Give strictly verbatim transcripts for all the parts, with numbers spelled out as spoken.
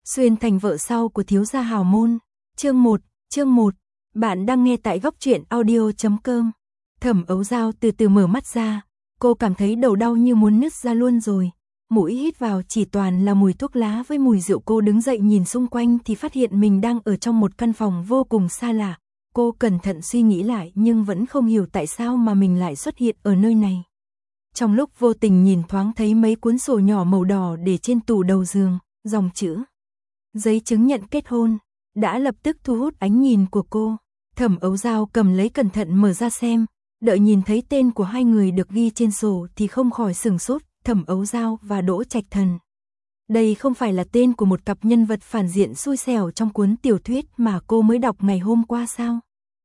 Xuyên thành vợ sau của thiếu gia hào môn. Chương một, chương một. Bạn đang nghe tại góc truyện audio chấm com. Thẩm Ấu Dao từ từ mở mắt ra, cô cảm thấy đầu đau như muốn nứt ra luôn rồi. Mũi hít vào chỉ toàn là mùi thuốc lá với mùi rượu. Cô đứng dậy nhìn xung quanh thì phát hiện mình đang ở trong một căn phòng vô cùng xa lạ. Cô cẩn thận suy nghĩ lại nhưng vẫn không hiểu tại sao mà mình lại xuất hiện ở nơi này. Trong lúc vô tình nhìn thoáng thấy mấy cuốn sổ nhỏ màu đỏ để trên tủ đầu giường, dòng chữ giấy chứng nhận kết hôn đã lập tức thu hút ánh nhìn của cô. Thẩm Ấu Dao cầm lấy cẩn thận mở ra xem, đợi nhìn thấy tên của hai người được ghi trên sổ thì không khỏi sửng sốt, Thẩm Ấu Dao và Đỗ Trạch Thần. Đây không phải là tên của một cặp nhân vật phản diện xui xẻo trong cuốn tiểu thuyết mà cô mới đọc ngày hôm qua sao?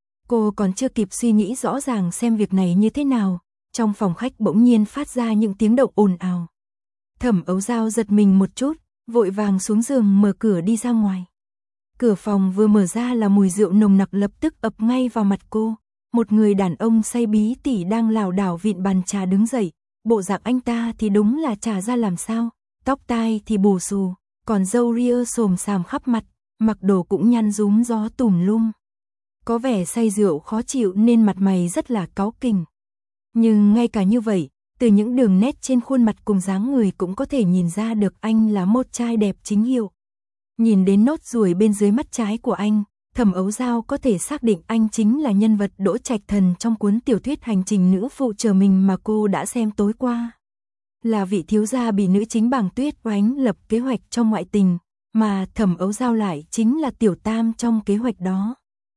Cô còn chưa kịp suy nghĩ rõ ràng xem việc này như thế nào, trong phòng khách bỗng nhiên phát ra những tiếng động ồn ào. Thẩm Ấu Dao giật mình một chút, vội vàng xuống giường mở cửa đi ra ngoài. Cửa phòng vừa mở ra là mùi rượu nồng nặc lập tức ập ngay vào mặt cô. Một người đàn ông say bí tỉ đang lảo đảo vịn bàn trà đứng dậy, bộ dạng anh ta thì đúng là trà ra làm sao, tóc tai thì bù xù, còn râu ria xồm xàm khắp mặt, mặc đồ cũng nhăn rúm gió tùm lum. Có vẻ say rượu khó chịu nên mặt mày rất là cáu kỉnh. Nhưng ngay cả như vậy, từ những đường nét trên khuôn mặt cùng dáng người cũng có thể nhìn ra được anh là một trai đẹp chính hiệu. Nhìn đến nốt ruồi bên dưới mắt trái của anh, Thẩm Ấu Dao có thể xác định anh chính là nhân vật Đỗ Trạch Thần trong cuốn tiểu thuyết Hành trình nữ phụ chờ mình mà cô đã xem tối qua. Là vị thiếu gia bị nữ chính Bàng Tuyết oánh lập kế hoạch trong ngoại tình, mà Thẩm Ấu Dao lại chính là tiểu tam trong kế hoạch đó.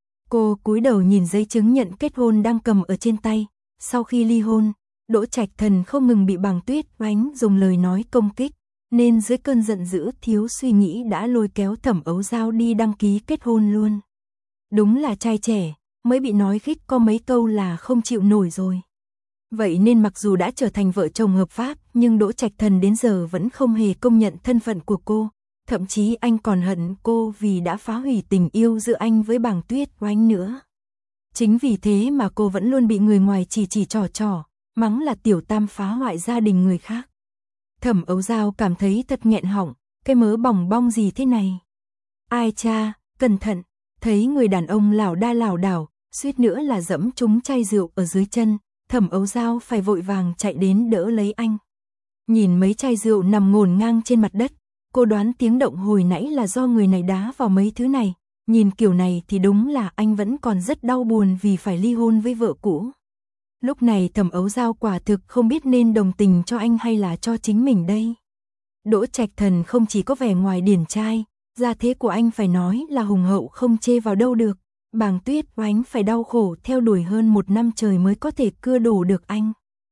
Cô cúi đầu nhìn giấy chứng nhận kết hôn đang cầm ở trên tay. Sau khi ly hôn, Đỗ Trạch Thần không ngừng bị Bàng Tuyết oánh dùng lời nói công kích, nên dưới cơn giận dữ thiếu suy nghĩ đã lôi kéo Thẩm Ấu Dao đi đăng ký kết hôn luôn. Đúng là trai trẻ, mới bị nói khích có mấy câu là không chịu nổi rồi. Vậy nên mặc dù đã trở thành vợ chồng hợp pháp, nhưng Đỗ Trạch Thần đến giờ vẫn không hề công nhận thân phận của cô. Thậm chí anh còn hận cô vì đã phá hủy tình yêu giữa anh với Bàng Tuyết oánh nữa. Chính vì thế mà cô vẫn luôn bị người ngoài chỉ chỉ trò trò, mắng là tiểu tam phá hoại gia đình người khác. Thẩm Ấu Dao cảm thấy thật nghẹn họng, cái mớ bòng bong gì thế này. Ai cha, cẩn thận, thấy người đàn ông lảo đa lảo đảo, suýt nữa là dẫm trúng chai rượu ở dưới chân, Thẩm Ấu Dao phải vội vàng chạy đến đỡ lấy anh. Nhìn mấy chai rượu nằm ngổn ngang trên mặt đất, cô đoán tiếng động hồi nãy là do người này đá vào mấy thứ này. Nhìn kiểu này thì đúng là anh vẫn còn rất đau buồn vì phải ly hôn với vợ cũ. Lúc này Thẩm Ấu Dao quả thực không biết nên đồng tình cho anh hay là cho chính mình đây. Đỗ Trạch Thần không chỉ có vẻ ngoài điển trai, gia thế của anh phải nói là hùng hậu không chê vào đâu được. Bàng Tuyết oánh phải đau khổ theo đuổi hơn một năm trời mới có thể cưa đổ được anh.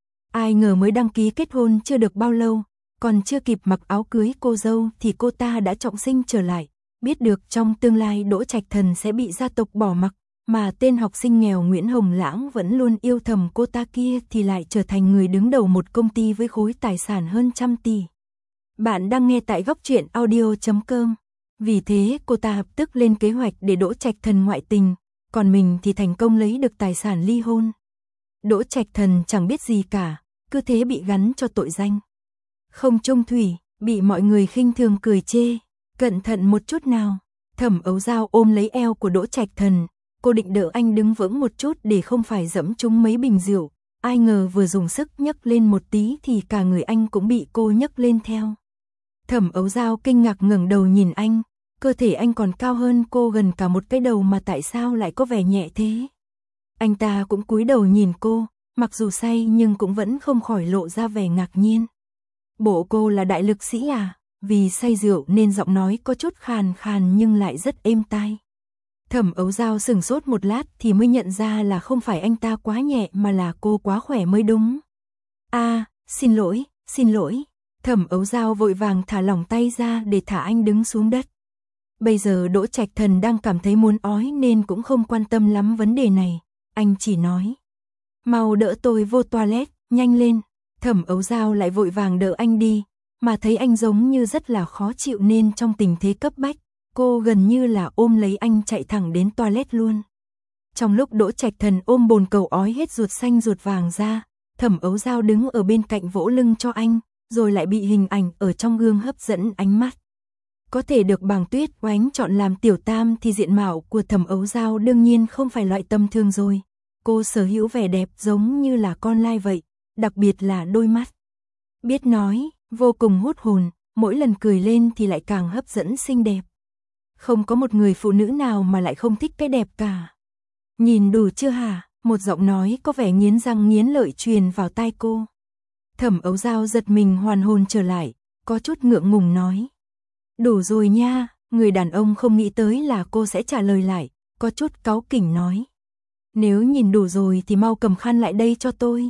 Ai ngờ mới đăng ký kết hôn chưa được bao lâu, còn chưa kịp mặc áo cưới cô dâu thì cô ta đã trọng sinh trở lại. Biết được trong tương lai Đỗ Trạch Thần sẽ bị gia tộc bỏ mặc, mà tên học sinh nghèo Nguyễn Hồng Lãng vẫn luôn yêu thầm cô ta kia thì lại trở thành người đứng đầu một công ty với khối tài sản hơn trăm tỷ. Bạn đang nghe tại góc truyện audio chấm com. Vì thế cô ta lập tức lên kế hoạch để Đỗ Trạch Thần ngoại tình, còn mình thì thành công lấy được tài sản ly hôn. Đỗ Trạch Thần chẳng biết gì cả, cứ thế bị gắn cho tội danh không trung thủy, bị mọi người khinh thường cười chê. Cẩn thận một chút nào. Thẩm Ấu Dao ôm lấy eo của Đỗ Trạch Thần, cô định đỡ anh đứng vững một chút để không phải dẫm trúng mấy bình rượu. Ai ngờ vừa dùng sức nhấc lên một tí thì cả người anh cũng bị cô nhấc lên theo. Thẩm Ấu Dao kinh ngạc ngẩng đầu nhìn anh, cơ thể anh còn cao hơn cô gần cả một cái đầu mà tại sao lại có vẻ nhẹ thế. Anh ta cũng cúi đầu nhìn cô, mặc dù say nhưng cũng vẫn không khỏi lộ ra vẻ ngạc nhiên. Bộ cô là đại lực sĩ à? Vì say rượu nên giọng nói có chút khàn khàn nhưng lại rất êm tai. Thẩm Ấu Dao sửng sốt một lát thì mới nhận ra là không phải anh ta quá nhẹ mà là cô quá khỏe mới đúng. À, xin lỗi, xin lỗi. Thẩm Ấu Dao vội vàng thả lỏng tay ra để thả anh đứng xuống đất. Bây giờ Đỗ Trạch Thần đang cảm thấy muốn ói nên cũng không quan tâm lắm vấn đề này. Anh chỉ nói, mau đỡ tôi vô toilet, nhanh lên. Thẩm Ấu Dao lại vội vàng đỡ anh đi. Mà thấy anh giống như rất là khó chịu nên trong tình thế cấp bách, cô gần như là ôm lấy anh chạy thẳng đến toilet luôn. Trong lúc Đỗ Trạch Thần ôm bồn cầu ói hết ruột xanh ruột vàng ra, Thẩm Ấu Dao đứng ở bên cạnh vỗ lưng cho anh, rồi lại bị hình ảnh ở trong gương hấp dẫn ánh mắt. Có thể được Bàng Tuyết Oánh chọn làm tiểu tam thì diện mạo của Thẩm Ấu Dao đương nhiên không phải loại tầm thường rồi. Cô sở hữu vẻ đẹp giống như là con lai vậy, đặc biệt là đôi mắt. Biết nói, vô cùng hút hồn, mỗi lần cười lên thì lại càng hấp dẫn xinh đẹp. Không có một người phụ nữ nào mà lại không thích cái đẹp cả. Nhìn đủ chưa hả? Một giọng nói có vẻ nghiến răng nghiến lợi truyền vào tai cô. Thẩm Ấu Dao giật mình hoàn hồn trở lại, có chút ngượng ngùng nói. Đủ rồi nha, người đàn ông không nghĩ tới là cô sẽ trả lời lại, có chút cáu kỉnh nói. Nếu nhìn đủ rồi thì mau cầm khăn lại đây cho tôi.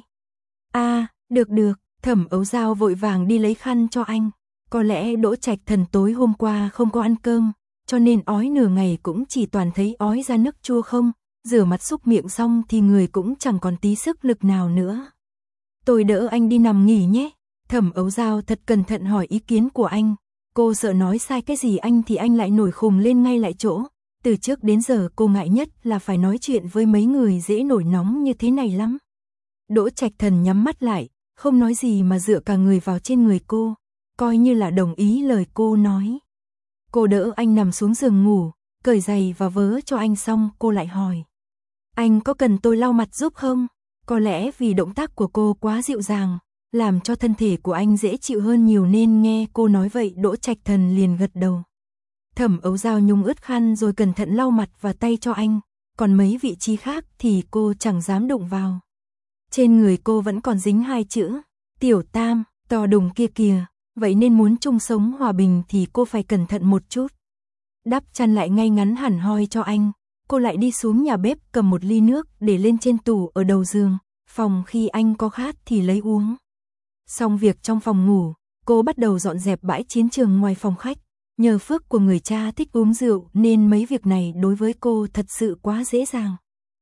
À, được được, Thẩm Ấu Dao vội vàng đi lấy khăn cho anh. Có lẽ Đỗ Trạch Thần tối hôm qua không có ăn cơm, cho nên ói nửa ngày cũng chỉ toàn thấy ói ra nước chua không, rửa mặt súc miệng xong thì người cũng chẳng còn tí sức lực nào nữa. Tôi đỡ anh đi nằm nghỉ nhé. Thẩm Ấu Dao thật cẩn thận hỏi ý kiến của anh. Cô sợ nói sai cái gì anh thì anh lại nổi khùng lên ngay lại chỗ. Từ trước đến giờ cô ngại nhất là phải nói chuyện với mấy người dễ nổi nóng như thế này lắm. Đỗ Trạch Thần nhắm mắt lại, không nói gì mà dựa cả người vào trên người cô, coi như là đồng ý lời cô nói. Cô đỡ anh nằm xuống giường ngủ, cởi giày và vớ cho anh xong cô lại hỏi. Anh có cần tôi lau mặt giúp không? Có lẽ vì động tác của cô quá dịu dàng, làm cho thân thể của anh dễ chịu hơn nhiều nên nghe cô nói vậy Đỗ Trạch Thần liền gật đầu. Thẩm Ấu Dao nhúng ướt khăn rồi cẩn thận lau mặt và tay cho anh, còn mấy vị trí khác thì cô chẳng dám đụng vào. Trên người cô vẫn còn dính hai chữ, tiểu tam, to đùng kia kìa, vậy nên muốn chung sống hòa bình thì cô phải cẩn thận một chút. Đắp chăn lại ngay ngắn hẳn hoi cho anh, cô lại đi xuống nhà bếp cầm một ly nước để lên trên tủ ở đầu giường, phòng khi anh có khát thì lấy uống. Xong việc trong phòng ngủ, cô bắt đầu dọn dẹp bãi chiến trường ngoài phòng khách. Nhờ phước của người cha thích uống rượu nên mấy việc này đối với cô thật sự quá dễ dàng.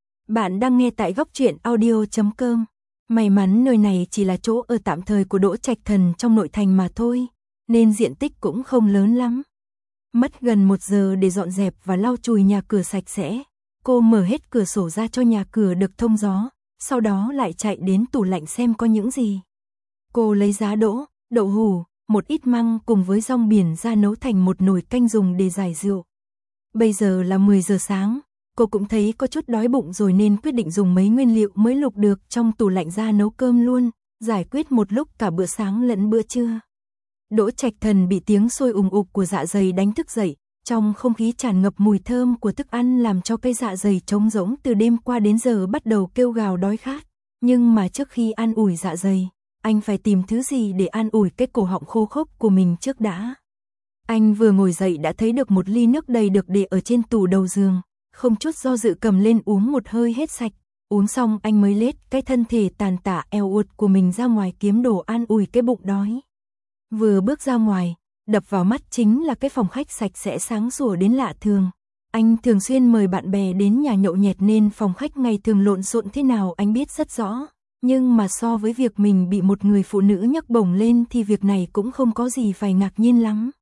Bạn đang nghe tại góc truyện audio chấm com. May mắn nơi này chỉ là chỗ ở tạm thời của Đỗ Trạch Thần trong nội thành mà thôi, nên diện tích cũng không lớn lắm. Mất gần một giờ để dọn dẹp và lau chùi nhà cửa sạch sẽ. Cô mở hết cửa sổ ra cho nhà cửa được thông gió, sau đó lại chạy đến tủ lạnh xem có những gì. Cô lấy giá đỗ, đậu hũ, một ít măng cùng với rong biển ra nấu thành một nồi canh dùng để giải rượu. Bây giờ là mười giờ sáng, cô cũng thấy có chút đói bụng rồi nên quyết định dùng mấy nguyên liệu mới lục được trong tủ lạnh ra nấu cơm luôn, giải quyết một lúc cả bữa sáng lẫn bữa trưa. Đỗ Trạch Thần bị tiếng sôi ùng ục của dạ dày đánh thức dậy, trong không khí tràn ngập mùi thơm của thức ăn làm cho cây dạ dày trống rỗng từ đêm qua đến giờ bắt đầu kêu gào đói khát. Nhưng mà trước khi an ủi dạ dày, anh phải tìm thứ gì để an ủi cái cổ họng khô khốc của mình trước đã. Anh vừa ngồi dậy đã thấy được một ly nước đầy được để ở trên tủ đầu giường, không chút do dự cầm lên uống một hơi hết sạch. Uống xong anh mới lết cái thân thể tàn tạ eo uột của mình ra ngoài kiếm đồ an ủi cái bụng đói. Vừa bước ra ngoài, đập vào mắt chính là cái phòng khách sạch sẽ sáng sủa đến lạ thường. Anh thường xuyên mời bạn bè đến nhà nhậu nhẹt nên phòng khách ngày thường lộn xộn thế nào anh biết rất rõ. Nhưng mà so với việc mình bị một người phụ nữ nhấc bổng lên thì việc này cũng không có gì phải ngạc nhiên lắm.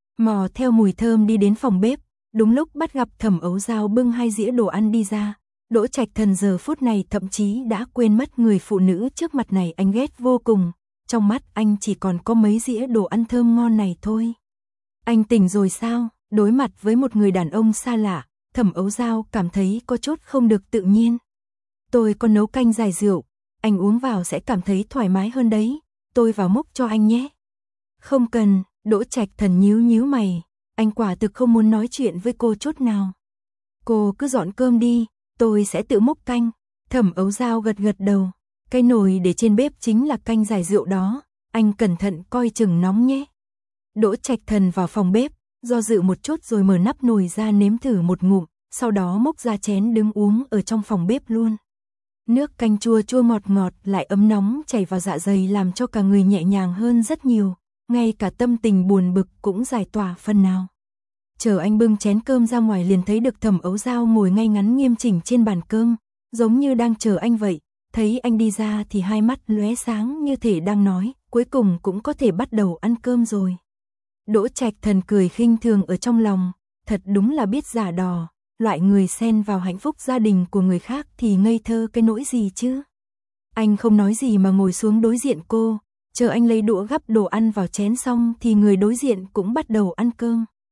Mò theo mùi thơm đi đến phòng bếp, đúng lúc bắt gặp Thẩm Ấu Dao bưng hai dĩa đồ ăn đi ra. Đỗ Trạch Thần giờ phút này thậm chí đã quên mất người phụ nữ trước mặt này anh ghét vô cùng. Trong mắt anh chỉ còn có mấy dĩa đồ ăn thơm ngon này thôi. Anh tỉnh rồi sao? Đối mặt với một người đàn ông xa lạ, Thẩm Ấu Dao cảm thấy có chút không được tự nhiên. Tôi có nấu canh giải rượu, anh uống vào sẽ cảm thấy thoải mái hơn đấy, tôi vào múc cho anh nhé. Không cần, Đỗ Trạch Thần nhíu nhíu mày, anh quả thực không muốn nói chuyện với cô chút nào. Cô cứ dọn cơm đi, tôi sẽ tự múc canh. Thẩm Ấu Dao gật gật đầu, cái nồi để trên bếp chính là canh giải rượu đó, anh cẩn thận coi chừng nóng nhé. Đỗ Trạch Thần vào phòng bếp, do dự một chút rồi mở nắp nồi ra nếm thử một ngụm, sau đó múc ra chén đứng uống ở trong phòng bếp luôn. Nước canh chua chua ngọt ngọt lại ấm nóng chảy vào dạ dày làm cho cả người nhẹ nhàng hơn rất nhiều, ngay cả tâm tình buồn bực cũng giải tỏa phần nào. Chờ anh bưng chén cơm ra ngoài liền thấy được Thẩm Ấu Dao ngồi ngay ngắn nghiêm chỉnh trên bàn cơm, giống như đang chờ anh vậy. Thấy anh đi ra thì hai mắt lóe sáng như thể đang nói, cuối cùng cũng có thể bắt đầu ăn cơm rồi. Đỗ Trạch Thần cười khinh thường ở trong lòng, thật đúng là biết giả đò, loại người xen vào hạnh phúc gia đình của người khác thì ngây thơ cái nỗi gì chứ. Anh không nói gì mà ngồi xuống đối diện cô, chờ anh lấy đũa gắp đồ ăn vào chén xong thì người đối diện cũng bắt đầu ăn cơm.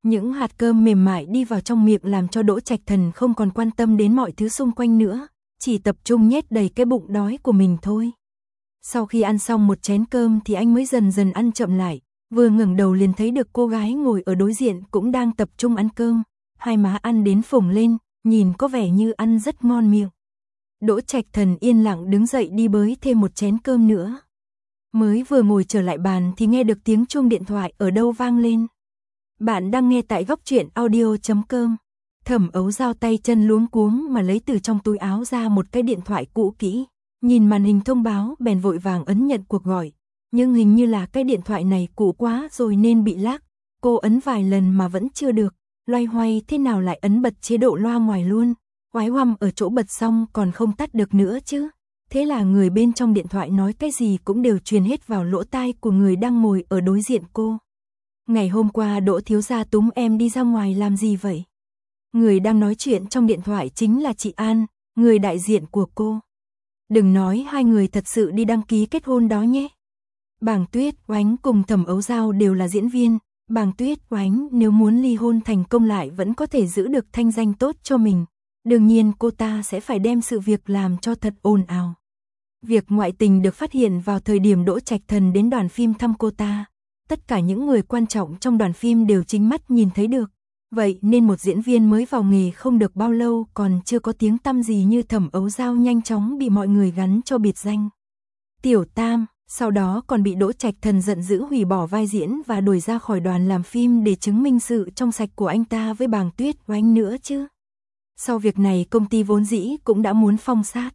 Những hạt cơm mềm mại đi vào trong miệng làm cho Đỗ Trạch Thần không còn quan tâm đến mọi thứ xung quanh nữa, chỉ tập trung nhét đầy cái bụng đói của mình thôi. Sau khi ăn xong một chén cơm thì anh mới dần dần ăn chậm lại, vừa ngẩng đầu liền thấy được cô gái ngồi ở đối diện cũng đang tập trung ăn cơm, hai má ăn đến phồng lên, nhìn có vẻ như ăn rất ngon miệng. Đỗ Trạch Thần yên lặng đứng dậy đi bới thêm một chén cơm nữa. Mới vừa ngồi trở lại bàn thì nghe được tiếng chuông điện thoại ở đâu vang lên. Bạn đang nghe tại góc truyện audio chấm com. Thẩm Ấu Dao tay chân luống cuống mà lấy từ trong túi áo ra một cái điện thoại cũ kỹ, nhìn màn hình thông báo bèn vội vàng ấn nhận cuộc gọi, nhưng hình như là cái điện thoại này cũ quá rồi nên bị lag, cô ấn vài lần mà vẫn chưa được, loay hoay thế nào lại ấn bật chế độ loa ngoài luôn, oái oăm ở chỗ bật xong còn không tắt được nữa chứ. Thế là người bên trong điện thoại nói cái gì cũng đều truyền hết vào lỗ tai của người đang ngồi ở đối diện cô. Ngày hôm qua Đỗ thiếu gia túm em đi ra ngoài làm gì vậy? Người đang nói chuyện trong điện thoại chính là chị An, người đại diện của cô. Đừng nói hai người thật sự đi đăng ký kết hôn đó nhé. Bàng Tuyết Oánh cùng Thẩm Ấu Dao đều là diễn viên. Bàng Tuyết Oánh nếu muốn ly hôn thành công lại vẫn có thể giữ được thanh danh tốt cho mình. Đương nhiên cô ta sẽ phải đem sự việc làm cho thật ồn ào. Việc ngoại tình được phát hiện vào thời điểm Đỗ Trạch Thần đến đoàn phim thăm cô ta. Tất cả những người quan trọng trong đoàn phim đều chính mắt nhìn thấy được. Vậy nên một diễn viên mới vào nghề không được bao lâu còn chưa có tiếng tăm gì như Thẩm Ấu Dao nhanh chóng bị mọi người gắn cho biệt danh Tiểu Tam, sau đó còn bị Đỗ Trạch Thần giận dữ hủy bỏ vai diễn và đuổi ra khỏi đoàn làm phim để chứng minh sự trong sạch của anh ta với Bàng Tuyết Oánh nữa chứ. Sau việc này công ty vốn dĩ cũng đã muốn phong sát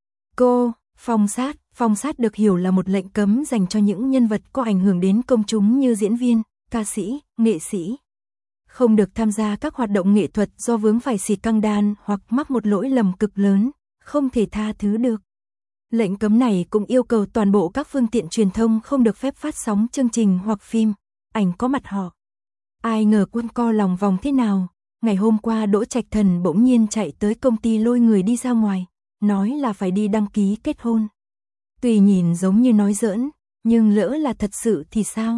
cô. Phong sát, phong sát được hiểu là một lệnh cấm dành cho những nhân vật có ảnh hưởng đến công chúng như diễn viên, ca sĩ, nghệ sĩ. Không được tham gia các hoạt động nghệ thuật do vướng phải xì căng đan hoặc mắc một lỗi lầm cực lớn, không thể tha thứ được. Lệnh cấm này cũng yêu cầu toàn bộ các phương tiện truyền thông không được phép phát sóng chương trình hoặc phim, ảnh có mặt họ. Ai ngờ quanh co lòng vòng thế nào, ngày hôm qua Đỗ Trạch Thần bỗng nhiên chạy tới công ty lôi người đi ra ngoài, nói là phải đi đăng ký kết hôn. Tuy nhìn giống như nói giỡn, nhưng lỡ là thật sự thì sao?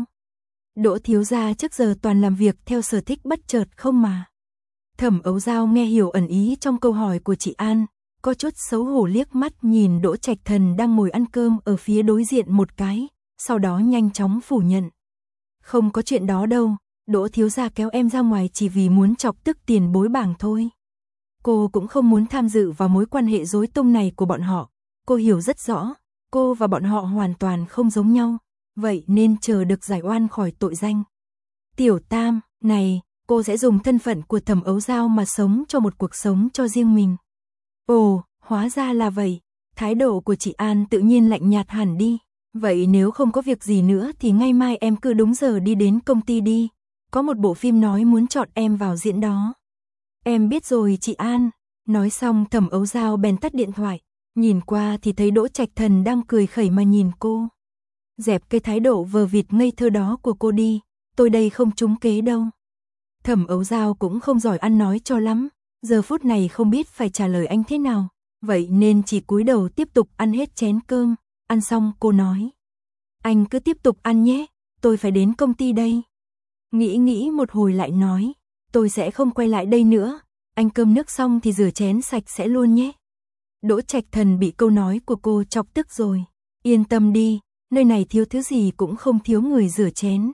Đỗ thiếu gia trước giờ toàn làm việc theo sở thích bất chợt không mà. Thẩm Ấu Dao nghe hiểu ẩn ý trong câu hỏi của chị An, có chút xấu hổ liếc mắt nhìn Đỗ Trạch Thần đang ngồi ăn cơm ở phía đối diện một cái, sau đó nhanh chóng phủ nhận. Không có chuyện đó đâu, Đỗ thiếu gia kéo em ra ngoài chỉ vì muốn chọc tức tiền bối Bàng thôi. Cô cũng không muốn tham dự vào mối quan hệ rối tung này của bọn họ, cô hiểu rất rõ, cô và bọn họ hoàn toàn không giống nhau, vậy nên chờ được giải oan khỏi tội danh. Tiểu Tam, này, cô sẽ dùng thân phận của Thẩm Ấu Dao mà sống cho một cuộc sống cho riêng mình. Ồ, hóa ra là vậy, thái độ của chị An tự nhiên lạnh nhạt hẳn đi. Vậy nếu không có việc gì nữa thì ngay mai em cứ đúng giờ đi đến công ty đi, có một bộ phim nói muốn chọn em vào diễn đó. Em biết rồi chị An. Nói xong Thẩm Ấu Dao bèn tắt điện thoại, nhìn qua thì thấy Đỗ Trạch Thần đang cười khẩy mà nhìn cô. Dẹp cái thái độ vờ vịt ngây thơ đó của cô đi, tôi đây không trúng kế đâu. Thẩm Ấu Dao cũng không giỏi ăn nói cho lắm, giờ phút này không biết phải trả lời anh thế nào, vậy nên chỉ cúi đầu tiếp tục ăn hết chén cơm. Ăn xong cô nói, anh cứ tiếp tục ăn nhé, tôi phải đến công ty đây. Nghĩ nghĩ một hồi lại nói, tôi sẽ không quay lại đây nữa, anh cơm nước xong thì rửa chén sạch sẽ luôn nhé. Đỗ Trạch Thần bị câu nói của cô chọc tức rồi, yên tâm đi, nơi này thiếu thứ gì cũng không thiếu người rửa chén.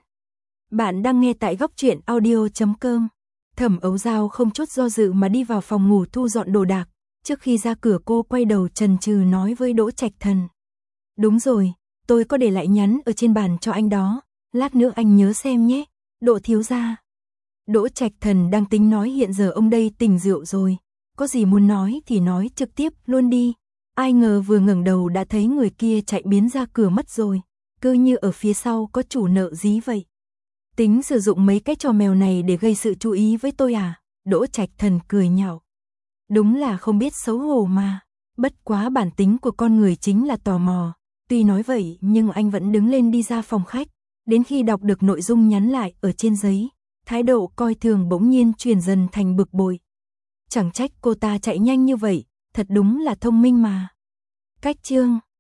Bạn đang nghe tại góc truyện audio chấm com. Thẩm Ấu Dao không chút do dự mà đi vào phòng ngủ thu dọn đồ đạc, trước khi ra cửa cô quay đầu chần chừ nói với Đỗ Trạch Thần. Đúng rồi, tôi có để lại nhắn ở trên bàn cho anh đó, lát nữa anh nhớ xem nhé, Đỗ thiếu gia. Đỗ Trạch Thần đang tính nói hiện giờ ông đây tỉnh rượu rồi, có gì muốn nói thì nói trực tiếp luôn đi. Ai ngờ vừa ngẩng đầu đã thấy người kia chạy biến ra cửa mất rồi, cứ như ở phía sau có chủ nợ dí vậy. Tính sử dụng mấy cái trò mèo này để gây sự chú ý với tôi à? Đỗ Trạch Thần cười nhạo. Đúng là không biết xấu hổ mà, bất quá bản tính của con người chính là tò mò. Tuy nói vậy nhưng anh vẫn đứng lên đi ra phòng khách, đến khi đọc được nội dung nhắn lại ở trên giấy, thái độ coi thường bỗng nhiên chuyển dần thành bực bội. Chẳng trách cô ta chạy nhanh như vậy, thật đúng là thông minh mà. Cách chương